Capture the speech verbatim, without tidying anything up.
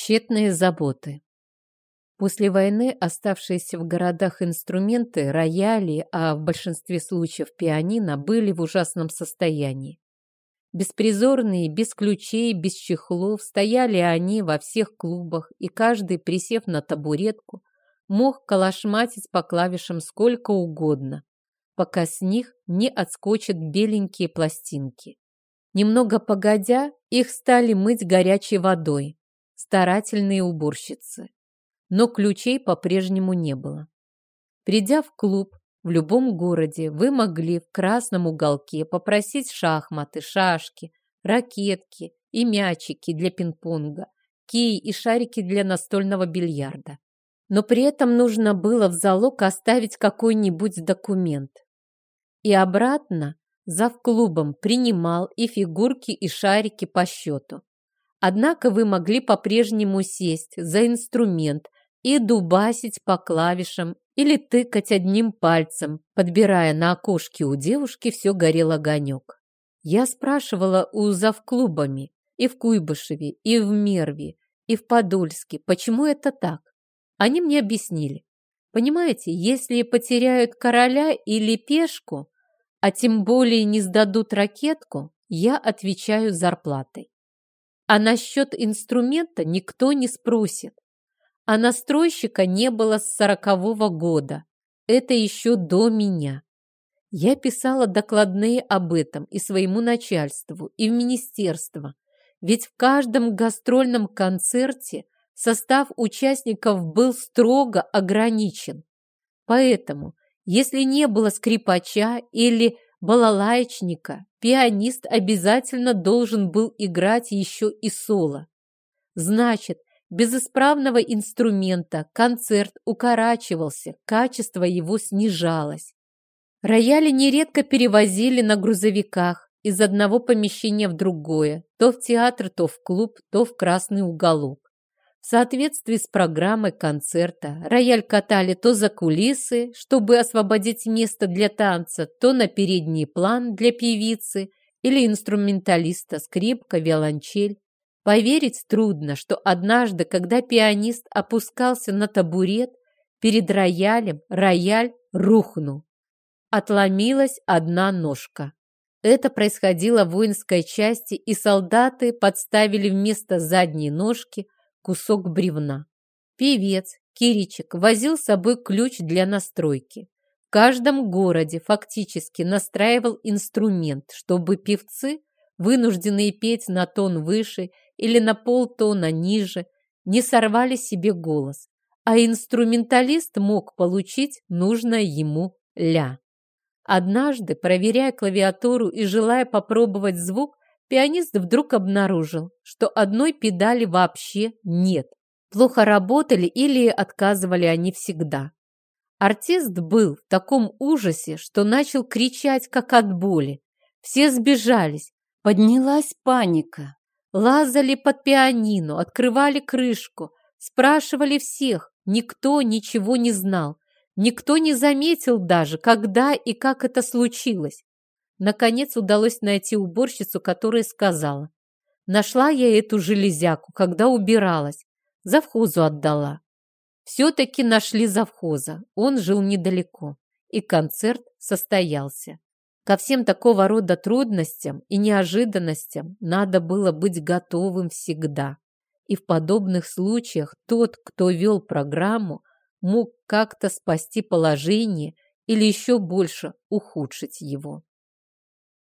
Тщетные заботы. После войны оставшиеся в городах инструменты, рояли, а в большинстве случаев пианино, были в ужасном состоянии. Беспризорные, без ключей, без чехлов, стояли они во всех клубах, и каждый, присев на табуретку, мог колошматить по клавишам сколько угодно, пока с них не отскочат беленькие пластинки. Немного погодя, их стали мыть горячей водой старательные уборщицы. Но ключей по-прежнему не было. Придя в клуб в любом городе, вы могли в красном уголке попросить шахматы, шашки, ракетки и мячики для пинг-понга, кий и шарики для настольного бильярда. Но при этом нужно было в залог оставить какой-нибудь документ. И обратно завклубом принимал и фигурки, и шарики по счету. Однако вы могли по-прежнему сесть за инструмент и дубасить по клавишам или тыкать одним пальцем, подбирая на окошке у девушки все горел огонек. Я спрашивала у завклубами и в Куйбышеве, и в Мерве, и в Подольске, почему это так. Они мне объяснили. Понимаете, если потеряют короля или пешку, а тем более не сдадут ракетку, я отвечаю зарплатой. А насчет инструмента никто не спросит. А настройщика не было с сорокового года. Это еще до меня. Я писала докладные об этом и своему начальству, и в министерство. Ведь в каждом гастрольном концерте состав участников был строго ограничен. Поэтому, если не было скрипача или балалаечника, пианист обязательно должен был играть еще и соло. Значит, без исправного инструмента концерт укорачивался, качество его снижалось. Рояли нередко перевозили на грузовиках из одного помещения в другое, то в театр, то в клуб, то в красный уголок. В соответствии с программой концерта рояль катали то за кулисы, чтобы освободить место для танца, то на передний план для певицы или инструменталиста, скрипка, виолончель. Поверить трудно, что однажды, когда пианист опускался на табурет перед роялем, рояль рухнул. Отломилась одна ножка. Это происходило в воинской части, и солдаты подставили вместо задней ножки кусок бревна. Певец, Киричек, возил с собой ключ для настройки. В каждом городе фактически настраивал инструмент, чтобы певцы, вынужденные петь на тон выше или на полтона ниже, не сорвали себе голос, а инструменталист мог получить нужное ему ля. Однажды, проверяя клавиатуру и желая попробовать звук, пианист вдруг обнаружил, что одной педали вообще нет. Плохо работали или отказывали они всегда. Артист был в таком ужасе, что начал кричать, как от боли. Все сбежались, поднялась паника. Лазали под пианино, открывали крышку, спрашивали всех. Никто ничего не знал. Никто не заметил даже, когда и как это случилось. Наконец удалось найти уборщицу, которая сказала: «Нашла я эту железяку, когда убиралась. Завхозу отдала». Все-таки нашли завхоза. Он жил недалеко. И концерт состоялся. Ко всем такого рода трудностям и неожиданностям надо было быть готовым всегда. И в подобных случаях тот, кто вел программу, мог как-то спасти положение или еще больше ухудшить его.